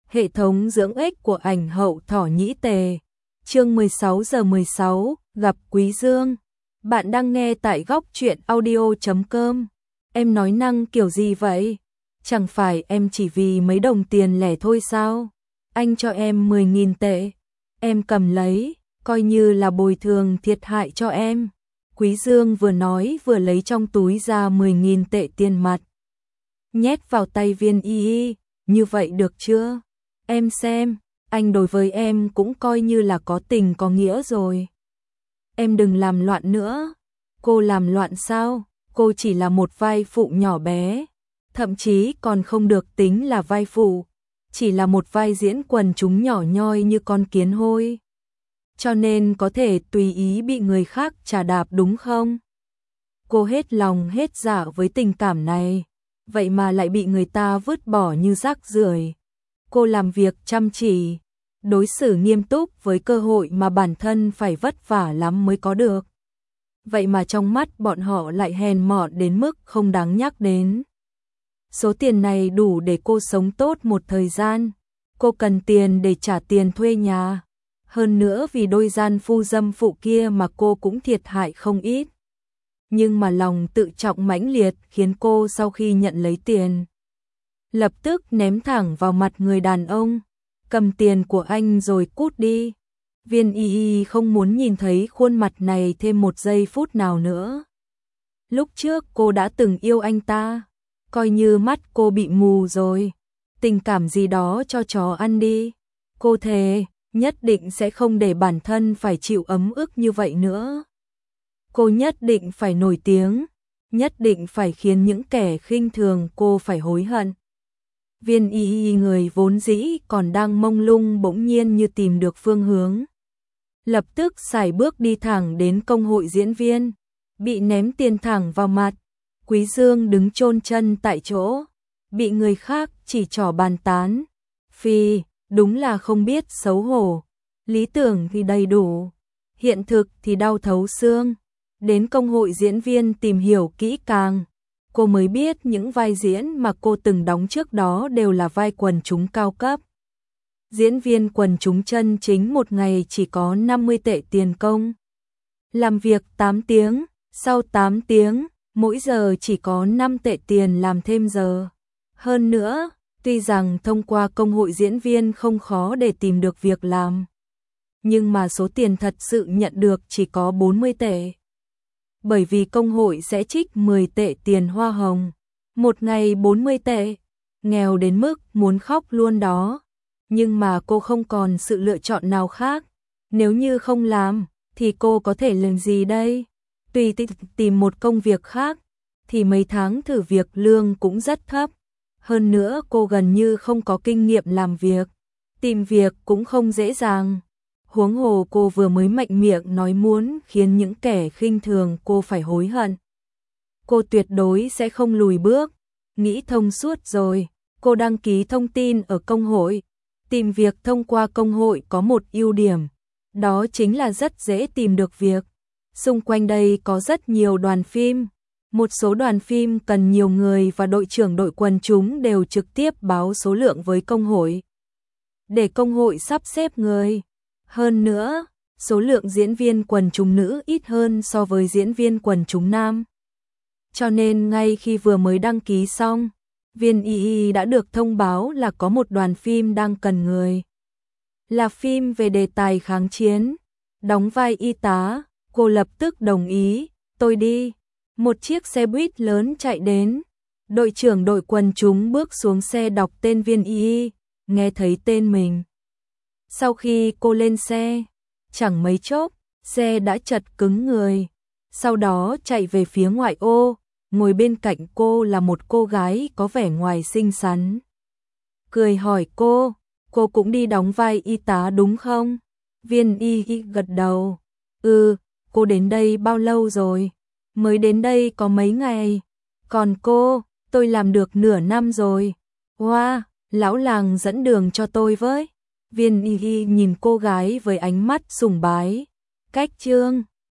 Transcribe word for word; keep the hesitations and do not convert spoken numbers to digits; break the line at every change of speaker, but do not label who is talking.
Hệ thống dưỡng ích của ảnh hậu thỏ nhĩ tề. Chương mười sáu giờ mười sáu, gặp Quý Dương. Bạn đang nghe tại góc truyện audio chấm com. Em nói năng kiểu gì vậy? Chẳng phải em chỉ vì mấy đồng tiền lẻ thôi sao? Anh cho em mười nghìn tệ. Em cầm lấy, coi như là bồi thường thiệt hại cho em. Quý Dương vừa nói vừa lấy trong túi ra mười nghìn tệ tiền mặt. Nhét vào tay Viên Y Y, như vậy được chưa? Em xem, anh đối với em cũng coi như là có tình có nghĩa rồi. Em đừng làm loạn nữa. Cô làm loạn sao? Cô chỉ là một vai phụ nhỏ bé, thậm chí còn không được tính là vai phụ, chỉ là một vai diễn quần chúng nhỏ nhoi như con kiến hôi. Cho nên có thể tùy ý bị người khác chà đạp đúng không? Cô hết lòng hết dạ với tình cảm này, vậy mà lại bị người ta vứt bỏ như rác rưởi. Cô làm việc chăm chỉ, đối xử nghiêm túc với cơ hội mà bản thân phải vất vả lắm mới có được. Vậy mà trong mắt bọn họ lại hèn mọn đến mức không đáng nhắc đến. Số tiền này đủ để cô sống tốt một thời gian. Cô cần tiền để trả tiền thuê nhà. Hơn nữa vì đôi gian phu dâm phụ kia mà cô cũng thiệt hại không ít. Nhưng mà lòng tự trọng mãnh liệt khiến cô sau khi nhận lấy tiền, lập tức ném thẳng vào mặt người đàn ông. Cầm tiền của anh rồi cút đi. Viên Y Y không muốn nhìn thấy khuôn mặt này thêm một giây phút nào nữa. Lúc trước cô đã từng yêu anh ta, coi như mắt cô bị mù rồi. Tình cảm gì đó cho chó ăn đi. Cô thề, nhất định sẽ không để bản thân phải chịu ấm ức như vậy nữa. Cô nhất định phải nổi tiếng, nhất định phải khiến những kẻ khinh thường cô phải hối hận. Viên Y Y người vốn dĩ còn đang mông lung bỗng nhiên như tìm được phương hướng. Lập tức sải bước đi thẳng đến công hội diễn viên, bị ném tiền thẳng vào mặt. Quý Dương đứng chôn chân tại chỗ, bị người khác chỉ trỏ bàn tán. Phi, đúng là không biết xấu hổ. Lý tưởng thì đầy đủ, hiện thực thì đau thấu xương. Đến công hội diễn viên tìm hiểu kỹ càng, cô mới biết những vai diễn mà cô từng đóng trước đó đều là vai quần chúng cao cấp. Diễn viên quần chúng chân chính một ngày chỉ có năm mươi tệ tiền công. Làm việc tám tiếng, sau tám tiếng, mỗi giờ chỉ có năm tệ tiền làm thêm giờ. Hơn nữa, tuy rằng thông qua công hội diễn viên không khó để tìm được việc làm, nhưng mà số tiền thật sự nhận được chỉ có bốn mươi tệ. Bởi vì công hội sẽ trích mười tệ tiền hoa hồng, một ngày bốn mươi tệ, nghèo đến mức muốn khóc luôn đó. Nhưng mà cô không còn sự lựa chọn nào khác, nếu như không làm, thì cô có thể làm gì đây? Tùy tìm một công việc khác, thì mấy tháng thử việc lương cũng rất thấp. Hơn nữa cô gần như không có kinh nghiệm làm việc, tìm việc cũng không dễ dàng. Huống hồ cô vừa mới mạnh miệng nói muốn khiến những kẻ khinh thường cô phải hối hận. Cô tuyệt đối sẽ không lùi bước, nghĩ thông suốt rồi, cô đăng ký thông tin ở công hội. Tìm việc thông qua công hội có một ưu điểm, đó chính là rất dễ tìm được việc. Xung quanh đây có rất nhiều đoàn phim, một số đoàn phim cần nhiều người và đội trưởng đội quần chúng đều trực tiếp báo số lượng với công hội, để công hội sắp xếp người. Hơn nữa, số lượng diễn viên quần chúng nữ ít hơn so với diễn viên quần chúng nam. Cho nên ngay khi vừa mới đăng ký xong, Viên Y Y đã được thông báo là có một đoàn phim đang cần người. Là phim về đề tài kháng chiến, đóng vai y tá. Cô lập tức đồng ý, tôi đi. Một chiếc xe buýt lớn chạy đến. Đội trưởng đội quần chúng bước xuống xe đọc tên Viên Y Y, nghe thấy tên mình. Sau khi cô lên xe, chẳng mấy chốc, xe đã chật cứng người. Sau đó chạy về phía ngoại ô. Ngồi bên cạnh cô là một cô gái có vẻ ngoài xinh xắn. Cười hỏi cô, cô cũng đi đóng vai y tá đúng không? Viên Y Y gật đầu. Ừ, cô đến đây bao lâu rồi? Mới đến đây có mấy ngày. Còn cô, tôi làm được nửa năm rồi. Wow, lão làng dẫn đường cho tôi với. Viên Y Y nhìn cô gái với ánh mắt sùng bái. Cách chương